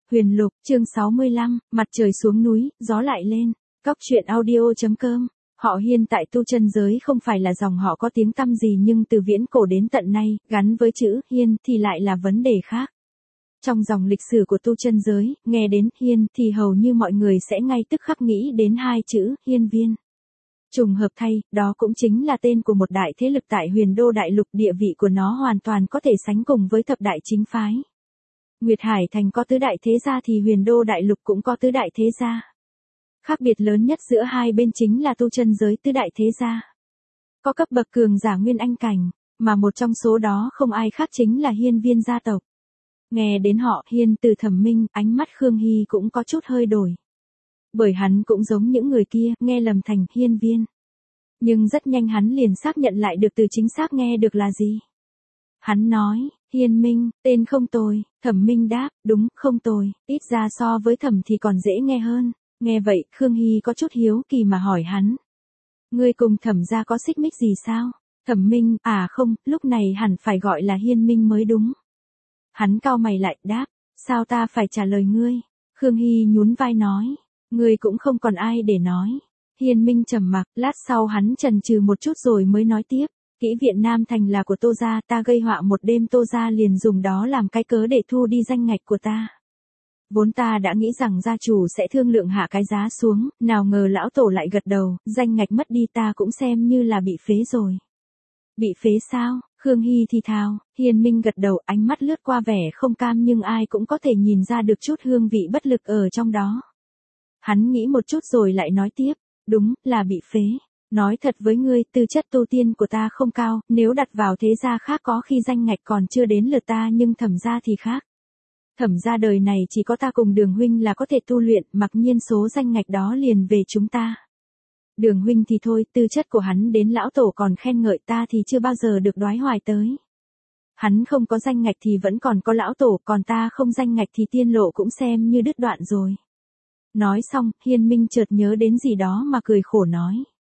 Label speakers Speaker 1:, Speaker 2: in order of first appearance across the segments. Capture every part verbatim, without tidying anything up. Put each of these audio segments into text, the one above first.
Speaker 1: Huyền Lục, chương sáu mươi lăm, mặt trời xuống núi, gió lại lên. Cóc truyện audio chấm com. Họ Hiên tại tu chân giới không phải là dòng họ có tiếng tăm gì, nhưng từ viễn cổ đến tận nay, gắn với chữ Hiên thì lại là vấn đề khác. Trong dòng lịch sử của tu chân giới, nghe đến Hiên thì hầu như mọi người sẽ ngay tức khắc nghĩ đến hai chữ Hiên Viên. Trùng hợp thay, đó cũng chính là tên của một đại thế lực tại Huyền Đô Đại Lục, địa vị của nó hoàn toàn có thể sánh cùng với thập đại chính phái. Nguyệt Hải Thành có tứ đại thế gia thì Huyền Đô Đại Lục cũng có tứ đại thế gia. Khác biệt lớn nhất giữa hai bên chính là tu chân giới tứ đại thế gia có cấp bậc cường giả nguyên anh cảnh, mà một trong số đó không ai khác chính là Hiên Viên gia tộc. Nghe đến họ Hiên từ Thẩm Minh, ánh mắt Khương Hy cũng có chút hơi đổi. Bởi hắn cũng giống những người kia, nghe lầm thành Hiên Viên. Nhưng rất nhanh hắn liền xác nhận lại được từ chính xác nghe được là gì. Hắn nói, Hiên Minh, tên không tồi. Thẩm Minh đáp, đúng, không tồi, ít ra so với Thẩm thì còn dễ nghe hơn. Nghe vậy, Khương Hy có chút hiếu kỳ mà hỏi hắn. Ngươi cùng Thẩm gia có xích mích gì sao? Thẩm Minh, à không, lúc này hẳn phải gọi là Hiên Minh mới đúng. Hắn cau mày lại, đáp, sao ta phải trả lời ngươi? Khương Hy nhún vai nói, ngươi cũng không còn ai để nói. Hiên Minh trầm mặc, lát sau hắn chần chừ một chút rồi mới nói tiếp. Kỹ viện Nam Thành là của Tô gia, ta gây họa một đêm, Tô gia liền dùng đó làm cái cớ để thu đi danh ngạch của ta. Vốn ta đã nghĩ rằng gia chủ sẽ thương lượng hạ cái giá xuống, nào ngờ lão tổ lại gật đầu, danh ngạch mất đi ta cũng xem như là bị phế rồi. Bị phế sao? Khương Hy thì thào. Hiên Minh gật đầu, ánh mắt lướt qua vẻ không cam, nhưng ai cũng có thể nhìn ra được chút hương vị bất lực ở trong đó. Hắn nghĩ một chút rồi lại nói tiếp, đúng, là bị phế. Nói thật với ngươi, tư chất tu tiên của ta không cao, nếu đặt vào thế gia khác có khi danh ngạch còn chưa đến lượt ta, nhưng Thẩm gia thì khác. Thẩm gia đời này chỉ có ta cùng Đường huynh là có thể tu luyện, mặc nhiên số danh ngạch đó liền về chúng ta. Đường huynh thì thôi, tư chất của hắn đến lão tổ còn khen ngợi, ta thì chưa bao giờ được đoái hoài tới. Hắn không có danh ngạch thì vẫn còn có lão tổ, còn ta không danh ngạch thì tiên lộ cũng xem như đứt đoạn rồi. Nói xong, Hiên Minh chợt nhớ đến gì đó mà cười khổ nói.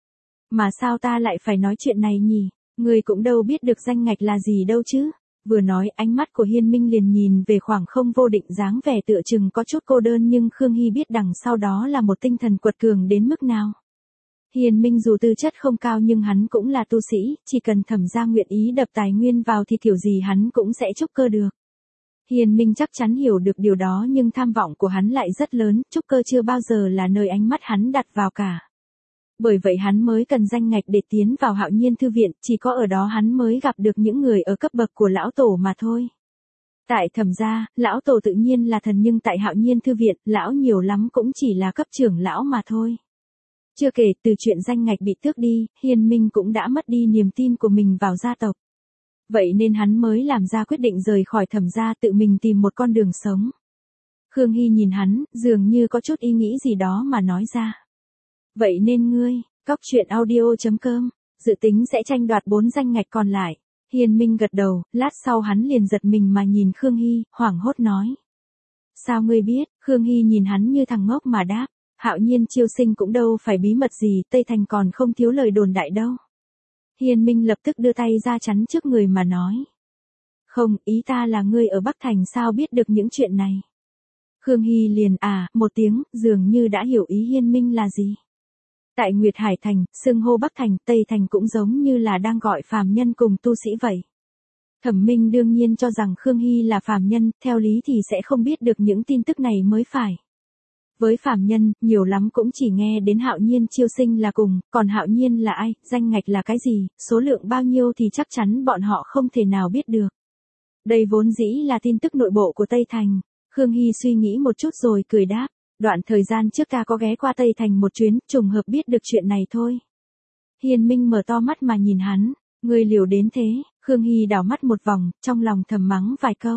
Speaker 1: Mà sao ta lại phải nói chuyện này nhỉ? Người cũng đâu biết được danh ngạch là gì đâu chứ. Vừa nói, ánh mắt của Hiên Minh liền nhìn về khoảng không vô định, dáng vẻ tựa chừng có chút cô đơn, nhưng Khương Hy biết đằng sau đó là một tinh thần quật cường đến mức nào. Hiên Minh dù tư chất không cao nhưng hắn cũng là tu sĩ, chỉ cần Thẩm gia nguyện ý đập tài nguyên vào thì kiểu gì hắn cũng sẽ trúc cơ được. Hiên Minh chắc chắn hiểu được điều đó, nhưng tham vọng của hắn lại rất lớn, trúc cơ chưa bao giờ là nơi ánh mắt hắn đặt vào cả. Bởi vậy hắn mới cần danh ngạch để tiến vào Hạo Nhiên Thư Viện, chỉ có ở đó hắn mới gặp được những người ở cấp bậc của lão tổ mà thôi. Tại Thẩm gia, lão tổ tự nhiên là thần, nhưng tại Hạo Nhiên Thư Viện, lão nhiều lắm cũng chỉ là cấp trưởng lão mà thôi. Chưa kể, từ chuyện danh ngạch bị tước đi, Hiên Minh cũng đã mất đi niềm tin của mình vào gia tộc. Vậy nên hắn mới làm ra quyết định rời khỏi Thẩm gia, tự mình tìm một con đường sống. Khương Hy nhìn hắn, dường như có chút ý nghĩ gì đó mà nói ra. Vậy nên ngươi, cóc truyện audio chấm com, dự tính sẽ tranh đoạt bốn danh ngạch còn lại. Hiên Minh gật đầu, lát sau hắn liền giật mình mà nhìn Khương Hy, hoảng hốt nói. Sao ngươi biết? Khương Hy nhìn hắn như thằng ngốc mà đáp. Hạo Nhiên chiêu sinh cũng đâu phải bí mật gì, Tây Thành còn không thiếu lời đồn đại đâu. Hiên Minh lập tức đưa tay ra chắn trước người mà nói. Không, ý ta là ngươi ở Bắc Thành sao biết được những chuyện này. Khương Hy liền à, một tiếng, dường như đã hiểu ý Hiên Minh là gì. Tại Nguyệt Hải Thành, xưng hô Bắc Thành, Tây Thành cũng giống như là đang gọi phàm nhân cùng tu sĩ vậy. Thẩm Minh đương nhiên cho rằng Khương Hy là phàm nhân, theo lý thì sẽ không biết được những tin tức này mới phải. Với phàm nhân, nhiều lắm cũng chỉ nghe đến Hạo Nhiên chiêu sinh là cùng, còn Hạo Nhiên là ai, danh ngạch là cái gì, số lượng bao nhiêu thì chắc chắn bọn họ không thể nào biết được. Đây vốn dĩ là tin tức nội bộ của Tây Thành. Khương Hy suy nghĩ một chút rồi cười đáp, đoạn thời gian trước ta có ghé qua Tây Thành một chuyến, trùng hợp biết được chuyện này thôi. Hiên Minh mở to mắt mà nhìn hắn, ngươi liều đến thế. Khương Hy đảo mắt một vòng, trong lòng thầm mắng vài câu.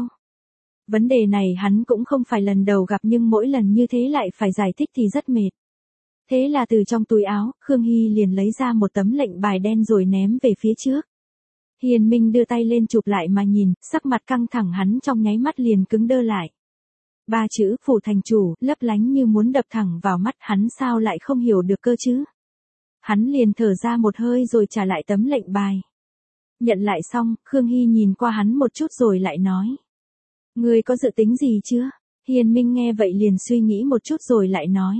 Speaker 1: Vấn đề này hắn cũng không phải lần đầu gặp, nhưng mỗi lần như thế lại phải giải thích thì rất mệt. Thế là từ trong túi áo, Khương Hy liền lấy ra một tấm lệnh bài đen rồi ném về phía trước. Hiên Minh đưa tay lên chụp lại mà nhìn, sắc mặt căng thẳng hắn trong nháy mắt liền cứng đơ lại. Ba chữ phủ thành chủ, lấp lánh như muốn đập thẳng vào mắt, hắn sao lại không hiểu được cơ chứ. Hắn liền thở ra một hơi rồi trả lại tấm lệnh bài. Nhận lại xong, Khương Hy nhìn qua hắn một chút rồi lại nói. Ngươi có dự tính gì chưa? Hiên Minh nghe vậy liền suy nghĩ một chút rồi lại nói.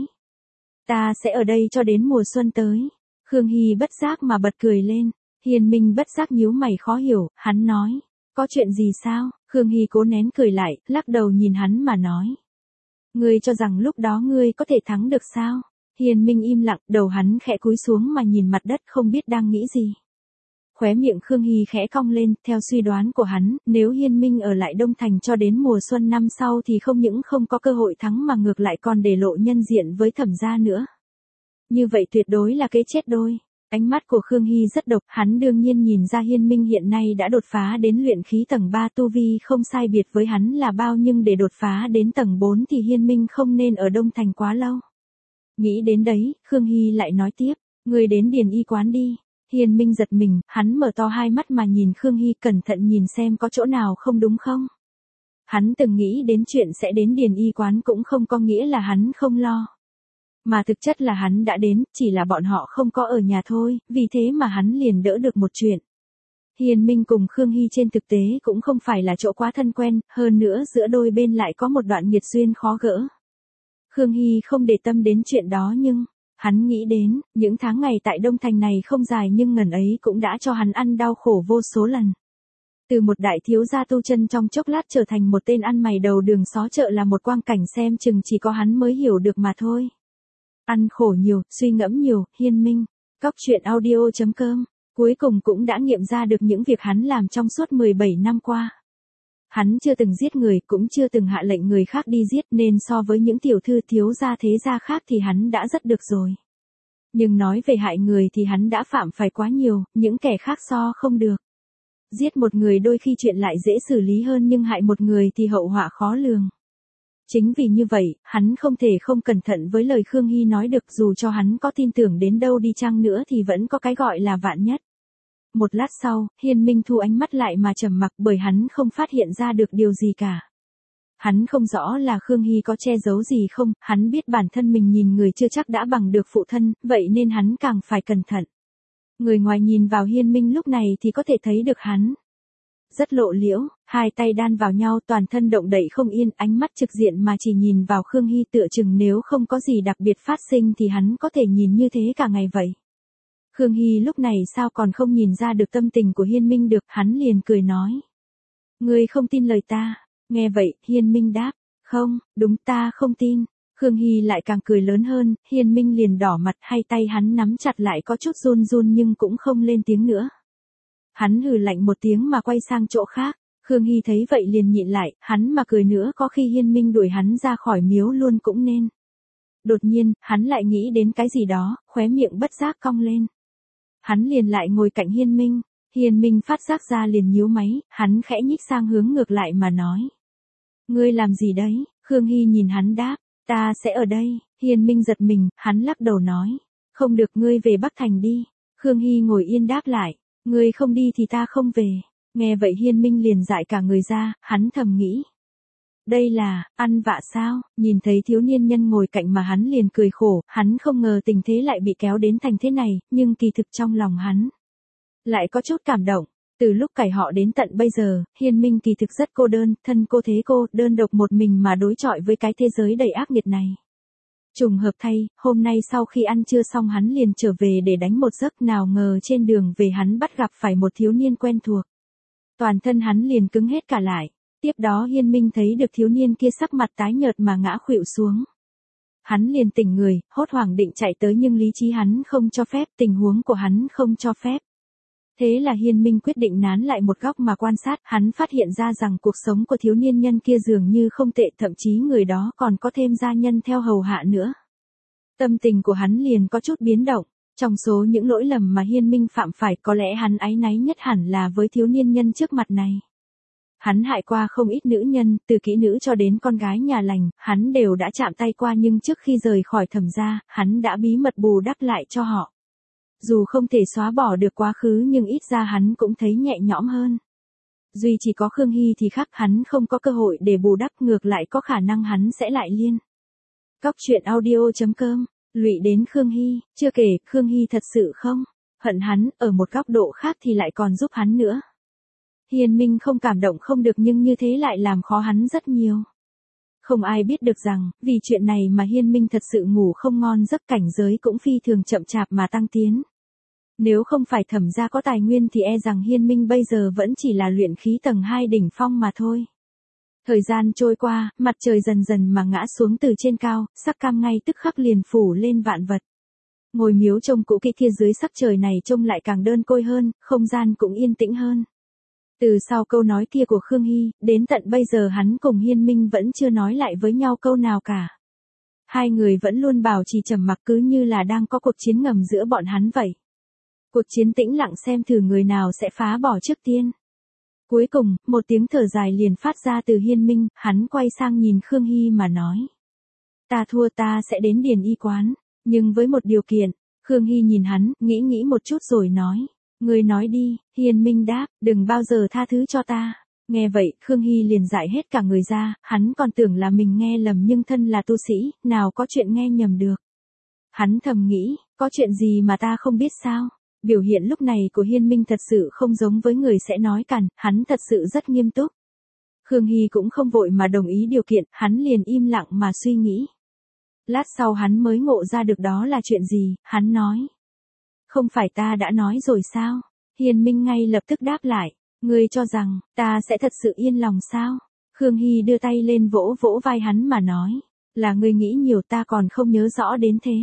Speaker 1: Ta sẽ ở đây cho đến mùa xuân tới. Khương Hy bất giác mà bật cười lên. Hiên Minh bất giác nhíu mày khó hiểu, hắn nói. Có chuyện gì sao? Khương Hy cố nén cười lại, lắc đầu nhìn hắn mà nói. Ngươi cho rằng lúc đó ngươi có thể thắng được sao? Hiên Minh im lặng, đầu hắn khẽ cúi xuống mà nhìn mặt đất không biết đang nghĩ gì. Khóe miệng Khương Hy khẽ cong lên, theo suy đoán của hắn, nếu Hiên Minh ở lại Đông Thành cho đến mùa xuân năm sau thì không những không có cơ hội thắng mà ngược lại còn để lộ nhân diện với Thẩm gia nữa. Như vậy tuyệt đối là cái chết đôi. Ánh mắt của Khương Hy rất độc, hắn đương nhiên nhìn ra Hiên Minh hiện nay đã đột phá đến luyện khí tầng ba tu vi không sai biệt với hắn là bao, nhưng để đột phá đến tầng bốn thì Hiên Minh không nên ở Đông Thành quá lâu. Nghĩ đến đấy, Khương Hy lại nói tiếp, ngươi đến Điền Y quán đi. Hiên Minh giật mình, hắn mở to hai mắt mà nhìn Khương Hy, cẩn thận nhìn xem có chỗ nào không đúng không. Hắn từng nghĩ đến chuyện sẽ đến Điền Y quán cũng không có nghĩa là hắn không lo. Mà thực chất là hắn đã đến, chỉ là bọn họ không có ở nhà thôi, vì thế mà hắn liền đỡ được một chuyện. Hiên Minh cùng Khương Hy trên thực tế cũng không phải là chỗ quá thân quen, hơn nữa giữa đôi bên lại có một đoạn nghiệt duyên khó gỡ. Khương Hy không để tâm đến chuyện đó nhưng, hắn nghĩ đến, những tháng ngày tại Đông Thành này không dài nhưng ngần ấy cũng đã cho hắn ăn đau khổ vô số lần. Từ một đại thiếu gia tu chân trong chốc lát trở thành một tên ăn mày đầu đường xó chợ là một quang cảnh xem chừng chỉ có hắn mới hiểu được mà thôi. Ăn khổ nhiều, suy ngẫm nhiều, Hiên Minh. Cóc truyện audio chấm com. Cuối cùng cũng đã nghiệm ra được những việc hắn làm trong suốt mười bảy năm qua. Hắn chưa từng giết người, cũng chưa từng hạ lệnh người khác đi giết, nên so với những tiểu thư thiếu gia thế gia khác thì hắn đã rất được rồi. Nhưng nói về hại người thì hắn đã phạm phải quá nhiều, những kẻ khác so không được. Giết một người đôi khi chuyện lại dễ xử lý hơn, nhưng hại một người thì hậu họa khó lường. Chính vì như vậy, hắn không thể không cẩn thận với lời Khương Hy nói được, dù cho hắn có tin tưởng đến đâu đi chăng nữa thì vẫn có cái gọi là vạn nhất. Một lát sau, Hiên Minh thu ánh mắt lại mà trầm mặc, bởi hắn không phát hiện ra được điều gì cả. Hắn không rõ là Khương Hy có che giấu gì không, hắn biết bản thân mình nhìn người chưa chắc đã bằng được phụ thân, vậy nên hắn càng phải cẩn thận. Người ngoài nhìn vào Hiên Minh lúc này thì có thể thấy được hắn rất lộ liễu, hai tay đan vào nhau, toàn thân động đậy không yên, ánh mắt trực diện mà chỉ nhìn vào Khương Hy, tựa chừng nếu không có gì đặc biệt phát sinh thì hắn có thể nhìn như thế cả ngày vậy. Khương Hy lúc này sao còn không nhìn ra được tâm tình của Hiên Minh được, hắn liền cười nói. Ngươi không tin lời ta. Nghe vậy, Hiên Minh đáp, không, đúng, ta không tin. Khương Hy lại càng cười lớn hơn, Hiên Minh liền đỏ mặt, hai tay hắn nắm chặt lại có chút run run nhưng cũng không lên tiếng nữa. Hắn hừ lạnh một tiếng mà quay sang chỗ khác. Khương Hy thấy vậy liền nhịn lại, hắn mà cười nữa có khi Hiên Minh đuổi hắn ra khỏi miếu luôn cũng nên. Đột nhiên, hắn lại nghĩ đến cái gì đó, khóe miệng bất giác cong lên. Hắn liền lại ngồi cạnh Hiên Minh. Hiên Minh phát giác ra liền nhíu máy, hắn khẽ nhích sang hướng ngược lại mà nói. Ngươi làm gì đấy? Khương Hy nhìn hắn đáp, ta sẽ ở đây. Hiên Minh giật mình, hắn lắc đầu nói. Không được, ngươi về Bắc Thành đi. Khương Hy ngồi yên đáp lại, ngươi không đi thì ta không về. Nghe vậy Hiên Minh liền dại cả người ra, hắn thầm nghĩ. Đây là, ăn vạ sao? Nhìn thấy thiếu niên nhân ngồi cạnh mà hắn liền cười khổ, hắn không ngờ tình thế lại bị kéo đến thành thế này, nhưng kỳ thực trong lòng hắn lại có chút cảm động. Từ lúc cải họ đến tận bây giờ, Hiên Minh kỳ thực rất cô đơn, thân cô thế cô, đơn độc một mình mà đối chọi với cái thế giới đầy ác nghiệt này. Trùng hợp thay, hôm nay sau khi ăn trưa xong hắn liền trở về để đánh một giấc, nào ngờ trên đường về hắn bắt gặp phải một thiếu niên quen thuộc. Toàn thân hắn liền cứng hết cả lại. Tiếp đó Hiên Minh thấy được thiếu niên kia sắc mặt tái nhợt mà ngã khuỵu xuống. Hắn liền tỉnh người, hốt hoảng định chạy tới nhưng lý trí hắn không cho phép, tình huống của hắn không cho phép. Thế là Hiên Minh quyết định nán lại một góc mà quan sát, hắn phát hiện ra rằng cuộc sống của thiếu niên nhân kia dường như không tệ, thậm chí người đó còn có thêm gia nhân theo hầu hạ nữa. Tâm tình của hắn liền có chút biến động. Trong số những lỗi lầm mà Hiên Minh phạm phải, có lẽ hắn áy náy nhất hẳn là với thiếu niên nhân trước mặt này. Hắn hại qua không ít nữ nhân, từ kỹ nữ cho đến con gái nhà lành, hắn đều đã chạm tay qua, nhưng trước khi rời khỏi Thẩm gia, hắn đã bí mật bù đắp lại cho họ. Dù không thể xóa bỏ được quá khứ nhưng ít ra hắn cũng thấy nhẹ nhõm hơn. Duy chỉ có Khương Hy thì khác, hắn không có cơ hội để bù đắp, ngược lại có khả năng hắn sẽ lại liên. Cóc truyện audio chấm com, lụy đến Khương Hy, chưa kể, Khương Hy thật sự không hận hắn, ở một góc độ khác thì lại còn giúp hắn nữa. Hiên Minh không cảm động không được, nhưng như thế lại làm khó hắn rất nhiều. Không ai biết được rằng, vì chuyện này mà Hiên Minh thật sự ngủ không ngon giấc, cảnh giới cũng phi thường chậm chạp mà tăng tiến. Nếu không phải Thẩm gia có tài nguyên thì e rằng Hiên Minh bây giờ vẫn chỉ là luyện khí tầng hai đỉnh phong mà thôi. Thời gian trôi qua, mặt trời dần dần mà ngã xuống từ trên cao, sắc cam ngay tức khắc liền phủ lên vạn vật. Ngôi miếu trông cũ kỹ kia dưới sắc trời này trông lại càng đơn côi hơn, không gian cũng yên tĩnh hơn. Từ sau câu nói kia của Khương Hy, đến tận bây giờ hắn cùng Hiên Minh vẫn chưa nói lại với nhau câu nào cả. Hai người vẫn luôn bảo trì trầm mặc, cứ như là đang có cuộc chiến ngầm giữa bọn hắn vậy. Cuộc chiến tĩnh lặng xem thử người nào sẽ phá bỏ trước tiên. Cuối cùng, một tiếng thở dài liền phát ra từ Hiên Minh, hắn quay sang nhìn Khương Hy mà nói. Ta thua, ta sẽ đến Điền Y quán, nhưng với một điều kiện. Khương Hy nhìn hắn, nghĩ nghĩ một chút rồi nói. Ngươi nói đi. Hiên Minh đáp, đừng bao giờ tha thứ cho ta. Nghe vậy, Khương Hy liền dại hết cả người ra, hắn còn tưởng là mình nghe lầm nhưng thân là tu sĩ, nào có chuyện nghe nhầm được. Hắn thầm nghĩ, có chuyện gì mà ta không biết sao? Biểu hiện lúc này của Hiên Minh thật sự không giống với người sẽ nói cằn, hắn thật sự rất nghiêm túc. Khương Hy cũng không vội mà đồng ý điều kiện, hắn liền im lặng mà suy nghĩ. Lát sau hắn mới ngộ ra được đó là chuyện gì, hắn nói. Không phải ta đã nói rồi sao? Hiên Minh ngay lập tức đáp lại, ngươi cho rằng, ta sẽ thật sự yên lòng sao? Khương Hy đưa tay lên vỗ vỗ vai hắn mà nói, là ngươi nghĩ nhiều, ta còn không nhớ rõ đến thế.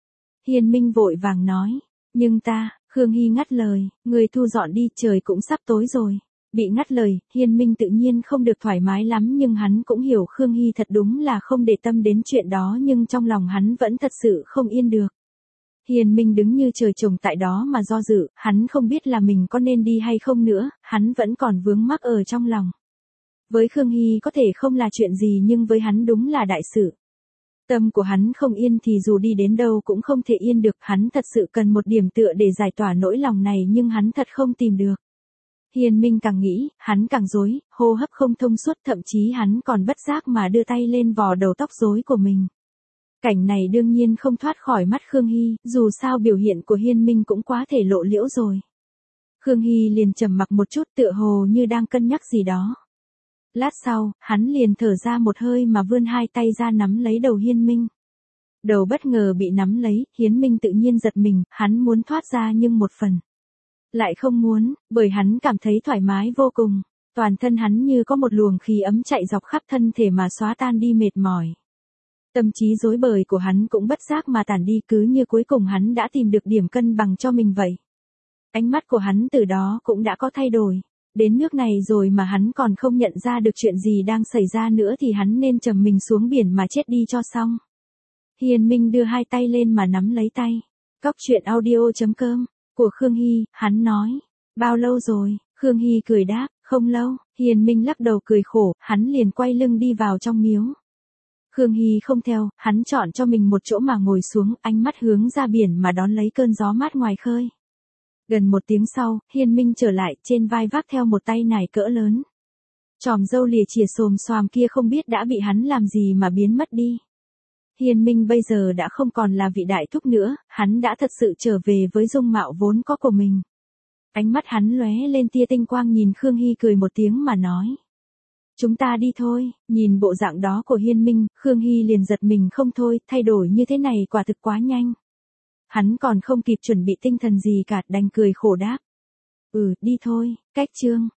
Speaker 1: Hiên Minh vội vàng nói, nhưng ta, Khương Hy ngắt lời, ngươi thu dọn đi, trời cũng sắp tối rồi. Bị ngắt lời, Hiên Minh tự nhiên không được thoải mái lắm nhưng hắn cũng hiểu Khương Hy thật đúng là không để tâm đến chuyện đó nhưng trong lòng hắn vẫn thật sự không yên được. Hiên Minh đứng như trời trồng tại đó mà do dự, hắn không biết là mình có nên đi hay không nữa, hắn vẫn còn vướng mắc ở trong lòng. Với Khương Hy có thể không là chuyện gì nhưng với hắn đúng là đại sự. Tâm của hắn không yên thì dù đi đến đâu cũng không thể yên được, hắn thật sự cần một điểm tựa để giải tỏa nỗi lòng này nhưng hắn thật không tìm được. Hiên Minh càng nghĩ, hắn càng rối, hô hấp không thông suốt, thậm chí hắn còn bất giác mà đưa tay lên vò đầu tóc rối của mình. Cảnh này đương nhiên không thoát khỏi mắt Khương Hy, dù sao biểu hiện của Hiên Minh cũng quá thể lộ liễu rồi. Khương Hy liền trầm mặc một chút tựa hồ như đang cân nhắc gì đó. Lát sau, hắn liền thở ra một hơi mà vươn hai tay ra nắm lấy đầu Hiên Minh. Đầu bất ngờ bị nắm lấy, Hiên Minh tự nhiên giật mình, hắn muốn thoát ra nhưng một phần lại không muốn, bởi hắn cảm thấy thoải mái vô cùng. Toàn thân hắn như có một luồng khí ấm chạy dọc khắp thân thể mà xóa tan đi mệt mỏi. Tâm trí rối bời của hắn cũng bất giác mà tản đi, cứ như cuối cùng hắn đã tìm được điểm cân bằng cho mình vậy. Ánh mắt của hắn từ đó cũng đã có thay đổi. Đến nước này rồi mà hắn còn không nhận ra được chuyện gì đang xảy ra nữa thì hắn nên trầm mình xuống biển mà chết đi cho xong. Hiên Minh đưa hai tay lên mà nắm lấy tay. Cóc truyện audio chấm com của Khương Hy, hắn nói. Bao lâu rồi? Khương Hy cười đáp, không lâu. Hiên Minh lắc đầu cười khổ, hắn liền quay lưng đi vào trong miếu. Khương Hy không theo, hắn chọn cho mình một chỗ mà ngồi xuống, ánh mắt hướng ra biển mà đón lấy cơn gió mát ngoài khơi. Gần một tiếng sau, Hiên Minh trở lại, trên vai vác theo một tay nải cỡ lớn. Chòm râu lìa chìa xồm xoàm kia không biết đã bị hắn làm gì mà biến mất đi. Hiên Minh bây giờ đã không còn là vị đại thúc nữa, hắn đã thật sự trở về với dung mạo vốn có của mình. Ánh mắt hắn lóe lên tia tinh quang nhìn Khương Hy cười một tiếng mà nói. Chúng ta đi thôi. Nhìn bộ dạng đó của Hiên Minh, Khương Hy liền giật mình không thôi, thay đổi như thế này quả thực quá nhanh. Hắn còn không kịp chuẩn bị tinh thần gì cả, đành cười khổ đáp. Ừ, đi thôi. Cách chương